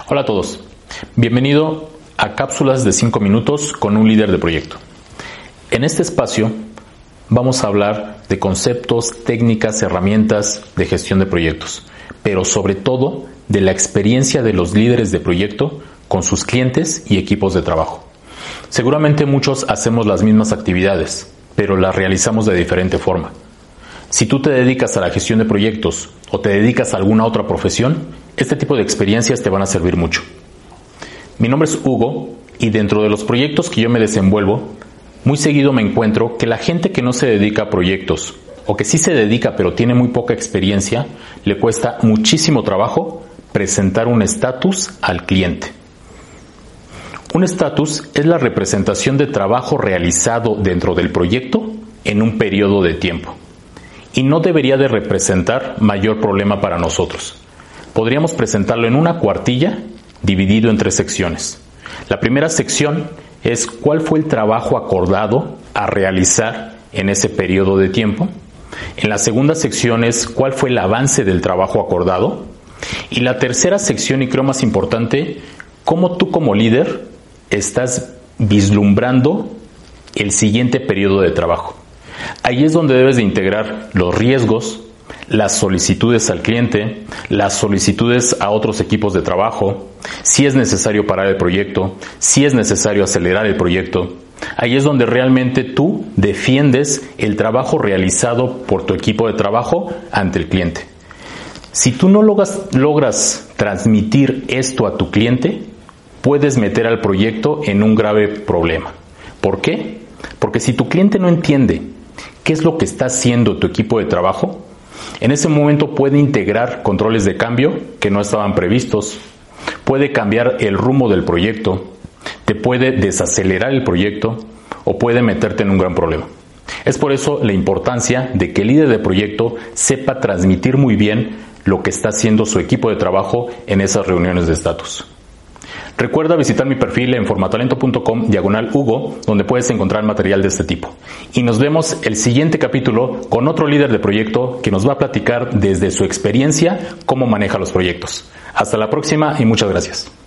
Hola a todos, bienvenido a Cápsulas de 5 minutos con un líder de proyecto. En este espacio vamos a hablar de conceptos, técnicas, herramientas de gestión de proyectos, pero sobre todo de la experiencia de los líderes de proyecto con sus clientes y equipos de trabajo. Seguramente muchos hacemos las mismas actividades, pero las realizamos de diferente forma. Si tú te dedicas a la gestión de proyectos o te dedicas a alguna otra profesión, este tipo de experiencias te van a servir mucho. Mi nombre es Hugo y dentro de los proyectos que yo me desenvuelvo, muy seguido me encuentro que la gente que no se dedica a proyectos o que sí se dedica pero tiene muy poca experiencia, le cuesta muchísimo trabajo presentar un estatus al cliente. Un estatus es la representación de trabajo realizado dentro del proyecto en un periodo de tiempo. Y no debería de representar mayor problema para nosotros. Podríamos presentarlo en una cuartilla dividido en 3 secciones. La primera sección es cuál fue el trabajo acordado a realizar en ese periodo de tiempo. En la segunda sección es cuál fue el avance del trabajo acordado. Y la tercera sección, y creo más importante, cómo tú como líder estás vislumbrando el siguiente periodo de trabajo. Ahí es donde debes de integrar los riesgos, las solicitudes al cliente, las solicitudes a otros equipos de trabajo, si es necesario parar el proyecto, si es necesario acelerar el proyecto. Ahí es donde realmente tú defiendes el trabajo realizado por tu equipo de trabajo ante el cliente. Si tú no logras transmitir esto a tu cliente, puedes meter al proyecto en un grave problema. ¿Por qué? Porque si tu cliente no entiende qué es lo que está haciendo tu equipo de trabajo, en ese momento puede integrar controles de cambio que no estaban previstos, puede cambiar el rumbo del proyecto, te puede desacelerar el proyecto o puede meterte en un gran problema. Es por eso la importancia de que el líder de proyecto sepa transmitir muy bien lo que está haciendo su equipo de trabajo en esas reuniones de estatus. Recuerda visitar mi perfil en formatalento.com/Hugo, donde puedes encontrar material de este tipo. Y nos vemos el siguiente capítulo con otro líder de proyecto que nos va a platicar desde su experiencia cómo maneja los proyectos. Hasta la próxima y muchas gracias.